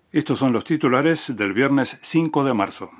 Estos son los titulares del viernes 5 de marzo.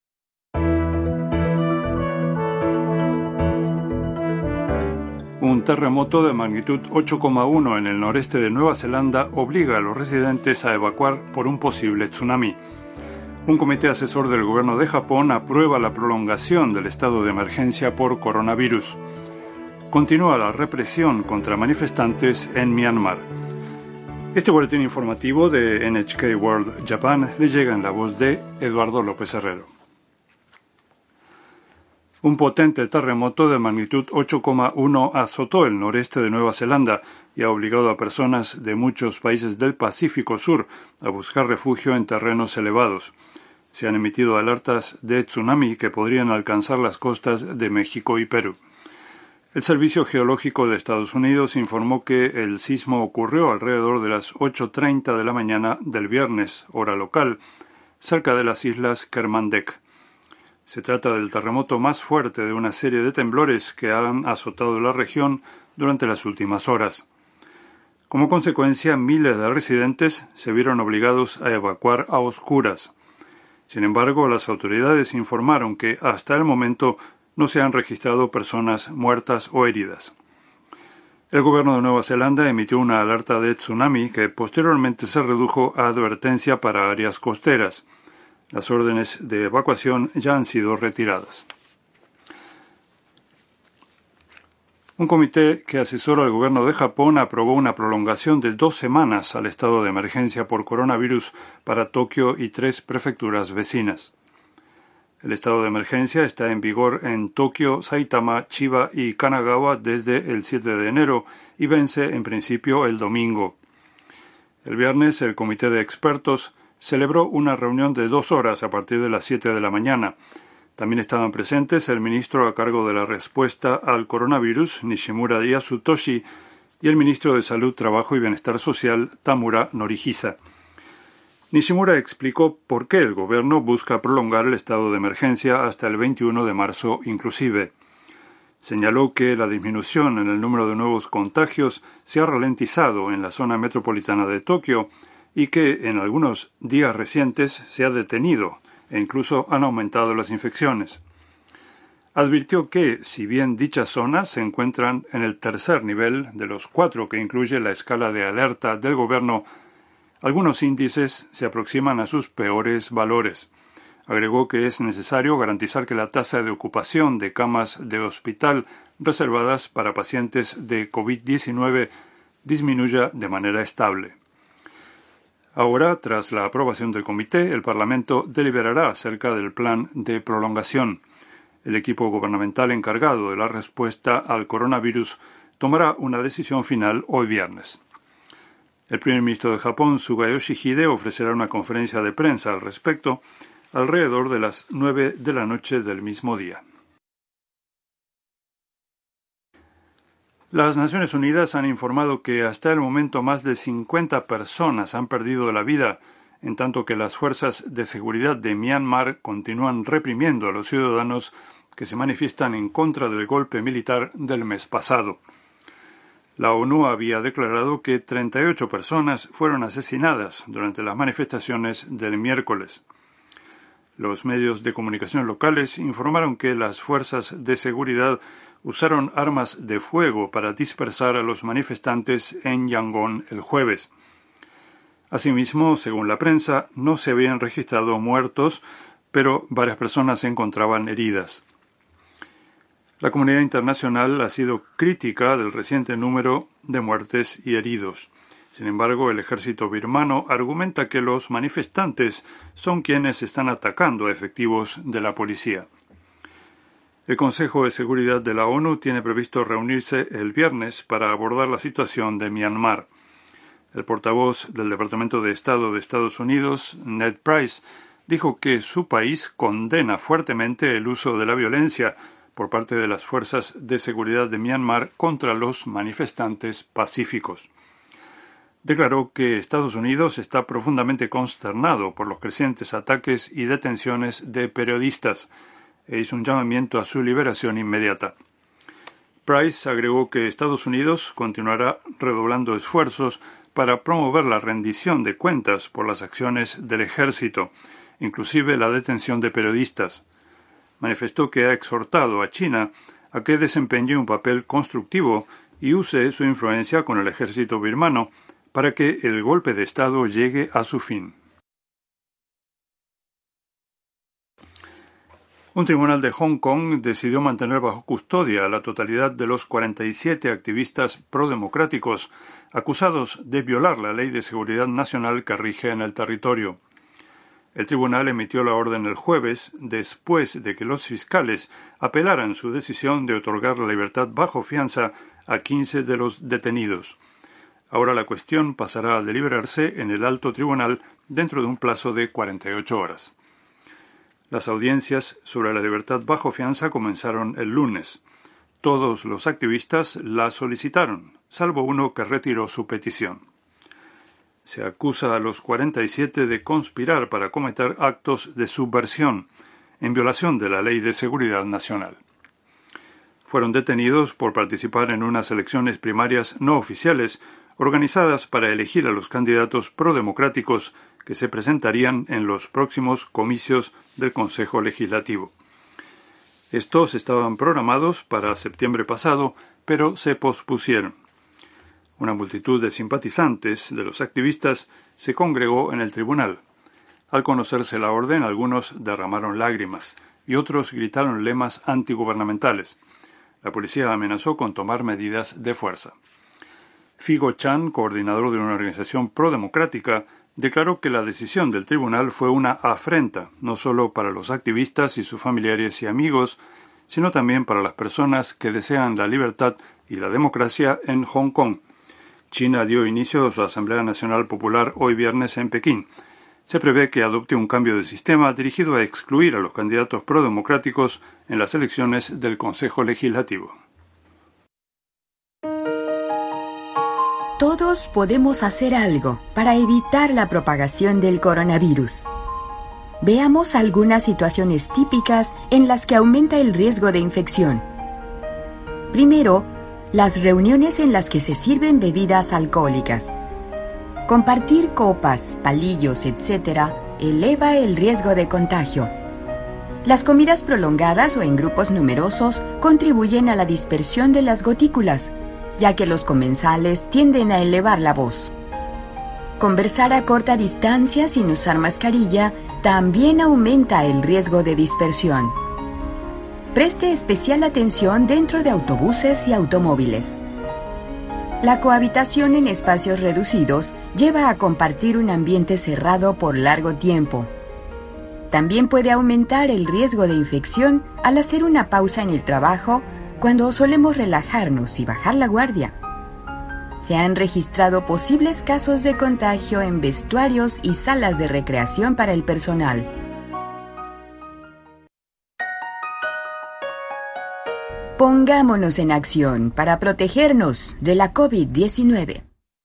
Un terremoto de magnitud 8,1 en el noreste de Nueva Zelanda obliga a los residentes a evacuar por un posible tsunami. Un comité asesor del gobierno de Japón aprueba la prolongación del estado de emergencia por coronavirus. Continúa la represión contra manifestantes en Myanmar. Este boletín informativo de NHK World Japan le llega en la voz de Eduardo López Herrero. Un potente terremoto de magnitud 8,1 azotó el noreste de Nueva Zelanda y ha obligado a personas de muchos países del Pacífico Sur a buscar refugio en terrenos elevados. Se han emitido alertas de tsunami que podrían alcanzar las costas de México y Perú. El Servicio Geológico de Estados Unidos informó que el sismo ocurrió alrededor de las 8:30 de la mañana del viernes, hora local, cerca de las islas Kermadec. Se trata del terremoto más fuerte de una serie de temblores que han azotado la región durante las últimas horas. Como consecuencia, miles de residentes se vieron obligados a evacuar a oscuras. Sin embargo, las autoridades informaron que hasta el momento no se han registrado personas muertas o heridas. El gobierno de Nueva Zelanda emitió una alerta de tsunami que posteriormente se redujo a advertencia para áreas costeras. Las órdenes de evacuación ya han sido retiradas. Un comité que asesora al gobierno de Japón aprobó una prolongación de 2 semanas al estado de emergencia por coronavirus para Tokio y 3 prefecturas vecinas. El estado de emergencia está en vigor en Tokio, Saitama, Chiba y Kanagawa desde el 7 de enero y vence en principio el domingo. El viernes, el comité de expertos celebró una reunión de 2 horas a partir de las 7 de la mañana. También estaban presentes el ministro a cargo de la respuesta al coronavirus, Nishimura Yasutoshi, y el ministro de Salud, Trabajo y Bienestar Social, Tamura Norihisa. Nishimura explicó por qué el gobierno busca prolongar el estado de emergencia hasta el 21 de marzo inclusive. Señaló que la disminución en el número de nuevos contagios se ha ralentizado en la zona metropolitana de Tokio y que en algunos días recientes se ha detenido e incluso han aumentado las infecciones. Advirtió que, si bien dichas zonas se encuentran en el tercer nivel de los 4 que incluye la escala de alerta del gobierno, algunos índices se aproximan a sus peores valores. Agregó que es necesario garantizar que la tasa de ocupación de camas de hospital reservadas para pacientes de COVID-19 disminuya de manera estable. Ahora, tras la aprobación del comité, el Parlamento deliberará acerca del plan de prolongación. El equipo gubernamental encargado de la respuesta al coronavirus tomará una decisión final hoy viernes. El primer ministro de Japón, Suga Yoshihide, ofrecerá una conferencia de prensa al respecto alrededor de las 9 de la noche del mismo día. Las Naciones Unidas han informado que hasta el momento más de 50 personas han perdido la vida, en tanto que las fuerzas de seguridad de Myanmar continúan reprimiendo a los ciudadanos que se manifiestan en contra del golpe militar del mes pasado. La ONU había declarado que 38 personas fueron asesinadas durante las manifestaciones del miércoles. Los medios de comunicación locales informaron que las fuerzas de seguridad usaron armas de fuego para dispersar a los manifestantes en Yangon el jueves. Asimismo, según la prensa, no se habían registrado muertos, pero varias personas se encontraban heridas. La comunidad internacional ha sido crítica del reciente número de muertes y heridos. Sin embargo, el ejército birmano argumenta que los manifestantes son quienes están atacando a efectivos de la policía. El Consejo de Seguridad de la ONU tiene previsto reunirse el viernes para abordar la situación de Myanmar. El portavoz del Departamento de Estado de Estados Unidos, Ned Price, dijo que su país condena fuertemente el uso de la violencia por parte de las fuerzas de seguridad de Myanmar contra los manifestantes pacíficos. Declaró que Estados Unidos está profundamente consternado por los crecientes ataques y detenciones de periodistas e hizo un llamamiento a su liberación inmediata. Price agregó que Estados Unidos continuará redoblando esfuerzos para promover la rendición de cuentas por las acciones del ejército, inclusive la detención de periodistas. Manifestó que ha exhortado a China a que desempeñe un papel constructivo y use su influencia con el ejército birmano para que el golpe de Estado llegue a su fin. Un tribunal de Hong Kong decidió mantener bajo custodia a la totalidad de los 47 activistas prodemocráticos acusados de violar la Ley de Seguridad Nacional que rige en el territorio. El tribunal emitió la orden el jueves, después de que los fiscales apelaran su decisión de otorgar la libertad bajo fianza a 15 de los detenidos. Ahora la cuestión pasará a deliberarse en el alto tribunal dentro de un plazo de 48 horas. Las audiencias sobre la libertad bajo fianza comenzaron el lunes. Todos los activistas la solicitaron, salvo uno que retiró su petición. Se acusa a los 47 de conspirar para cometer actos de subversión, en violación de la Ley de Seguridad Nacional. Fueron detenidos por participar en unas elecciones primarias no oficiales organizadas para elegir a los candidatos prodemocráticos que se presentarían en los próximos comicios del Consejo Legislativo. Estos estaban programados para septiembre pasado, pero se pospusieron. Una multitud de simpatizantes de los activistas se congregó en el tribunal. Al conocerse la orden, algunos derramaron lágrimas y otros gritaron lemas antigubernamentales. La policía amenazó con tomar medidas de fuerza. Figo Chan, coordinador de una organización prodemocrática, declaró que la decisión del tribunal fue una afrenta, no solo para los activistas y sus familiares y amigos, sino también para las personas que desean la libertad y la democracia en Hong Kong. China dio inicio a su Asamblea Nacional Popular hoy viernes en Pekín. Se prevé que adopte un cambio de sistema dirigido a excluir a los candidatos prodemocráticos en las elecciones del Consejo Legislativo. Todos podemos hacer algo para evitar la propagación del coronavirus. Veamos algunas situaciones típicas en las que aumenta el riesgo de infección. Primero, las reuniones en las que se sirven bebidas alcohólicas. Compartir copas, palillos, etc. eleva el riesgo de contagio. Las comidas prolongadas o en grupos numerosos contribuyen a la dispersión de las gotículas, ya que los comensales tienden a elevar la voz. Conversar a corta distancia sin usar mascarilla también aumenta el riesgo de dispersión. Preste especial atención dentro de autobuses y automóviles. La cohabitación en espacios reducidos lleva a compartir un ambiente cerrado por largo tiempo. También puede aumentar el riesgo de infección al hacer una pausa en el trabajo cuando solemos relajarnos y bajar la guardia. Se han registrado posibles casos de contagio en vestuarios y salas de recreación para el personal. Pongámonos en acción para protegernos de la COVID-19.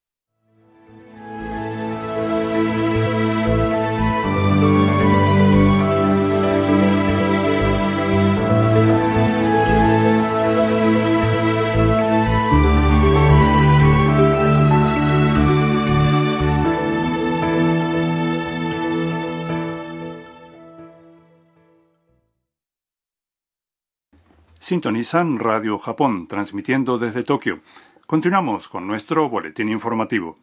Sintonizan Radio Japón, transmitiendo desde Tokio. Continuamos con nuestro boletín informativo.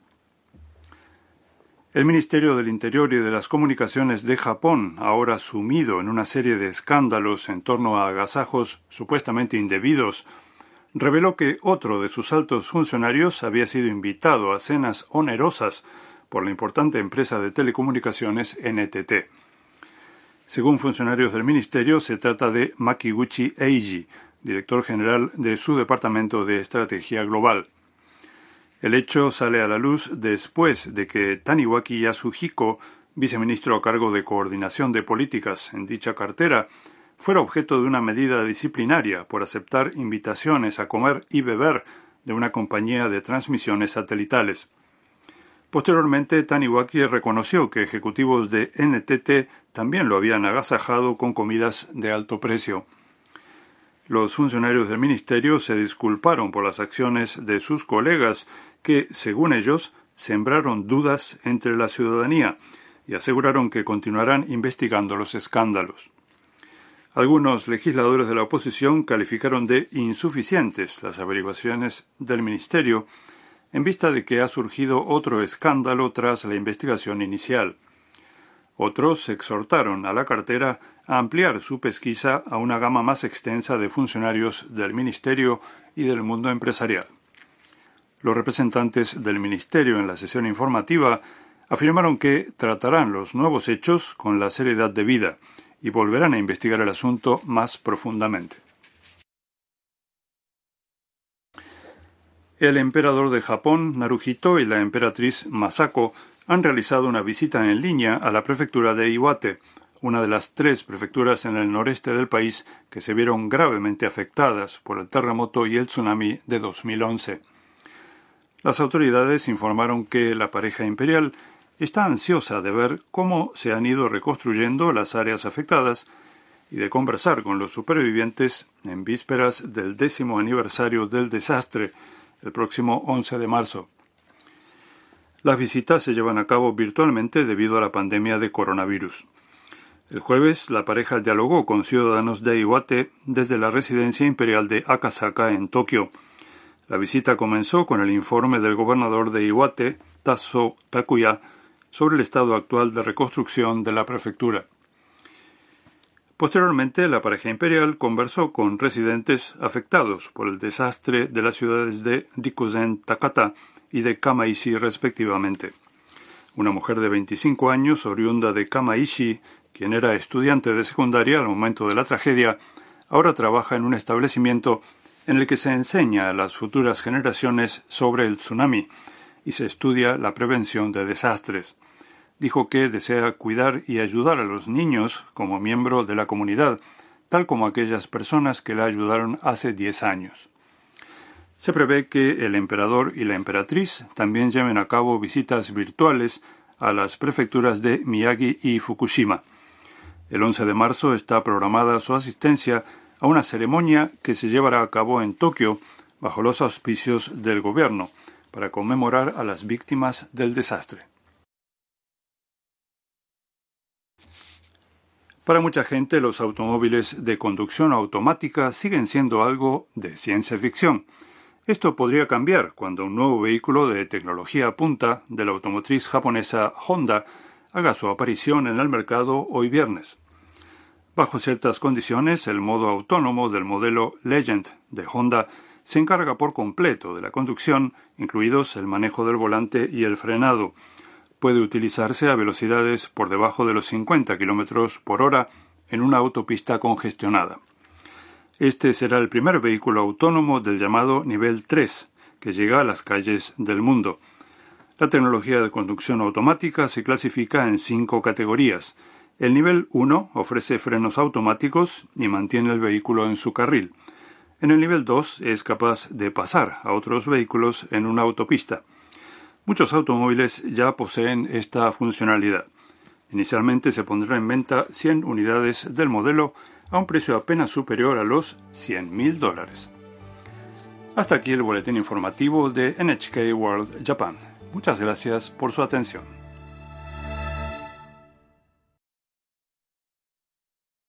El Ministerio del Interior y de las Comunicaciones de Japón, ahora sumido en una serie de escándalos en torno a agasajos supuestamente indebidos, reveló que otro de sus altos funcionarios había sido invitado a cenas onerosas por la importante empresa de telecomunicaciones NTT. Según funcionarios del ministerio, se trata de Makiguchi Eiji, director general de su Departamento de Estrategia Global. El hecho sale a la luz después de que Taniwaki Yasuhiko, viceministro a cargo de coordinación de políticas en dicha cartera, fuera objeto de una medida disciplinaria por aceptar invitaciones a comer y beber de una compañía de transmisiones satelitales. Posteriormente, Taniwaki reconoció que ejecutivos de NTT también lo habían agasajado con comidas de alto precio. Los funcionarios del ministerio se disculparon por las acciones de sus colegas que, según ellos, sembraron dudas entre la ciudadanía y aseguraron que continuarán investigando los escándalos. Algunos legisladores de la oposición calificaron de insuficientes las averiguaciones del ministerio en vista de que ha surgido otro escándalo tras la investigación inicial. Otros exhortaron a la cartera a ampliar su pesquisa a una gama más extensa de funcionarios del ministerio y del mundo empresarial. Los representantes del ministerio en la sesión informativa afirmaron que tratarán los nuevos hechos con la seriedad debida y volverán a investigar el asunto más profundamente. El emperador de Japón, Naruhito, y la emperatriz Masako han realizado una visita en línea a la prefectura de Iwate, una de las 3 prefecturas en el noreste del país que se vieron gravemente afectadas por el terremoto y el tsunami de 2011. Las autoridades informaron que la pareja imperial está ansiosa de ver cómo se han ido reconstruyendo las áreas afectadas y de conversar con los supervivientes en vísperas del 10º aniversario del desastre, el próximo 11 de marzo. Las visitas se llevan a cabo virtualmente debido a la pandemia de coronavirus. El jueves, la pareja dialogó con ciudadanos de Iwate desde la residencia imperial de Akasaka en Tokio. La visita comenzó con el informe del gobernador de Iwate, Tazo Takuya, sobre el estado actual de reconstrucción de la prefectura. Posteriormente, la pareja imperial conversó con residentes afectados por el desastre de las ciudades de Rikuzen Takata y de Kamaishi, respectivamente. Una mujer de 25 años, oriunda de Kamaishi, quien era estudiante de secundaria al momento de la tragedia, ahora trabaja en un establecimiento en el que se enseña a las futuras generaciones sobre el tsunami y se estudia la prevención de desastres. Dijo que desea cuidar y ayudar a los niños como miembro de la comunidad, tal como aquellas personas que la ayudaron hace 10 años. Se prevé que el emperador y la emperatriz también lleven a cabo visitas virtuales a las prefecturas de Miyagi y Fukushima. El 11 de marzo está programada su asistencia a una ceremonia que se llevará a cabo en Tokio bajo los auspicios del gobierno para conmemorar a las víctimas del desastre. Para mucha gente, los automóviles de conducción automática siguen siendo algo de ciencia ficción. Esto podría cambiar cuando un nuevo vehículo de tecnología punta de la automotriz japonesa Honda haga su aparición en el mercado hoy viernes. Bajo ciertas condiciones, el modo autónomo del modelo Legend de Honda se encarga por completo de la conducción, incluidos el manejo del volante y el frenado. Puede utilizarse a velocidades por debajo de los 50 km por hora en una autopista congestionada. Este será el primer vehículo autónomo del llamado nivel 3, que llega a las calles del mundo. La tecnología de conducción automática se clasifica en 5 categorías. El nivel 1 ofrece frenos automáticos y mantiene el vehículo en su carril. En el nivel 2 es capaz de pasar a otros vehículos en una autopista. Muchos automóviles ya poseen esta funcionalidad. Inicialmente se pondrá en venta 100 unidades del modelo a un precio apenas superior a los $100,000. Hasta aquí el boletín informativo de NHK World Japan. Muchas gracias por su atención.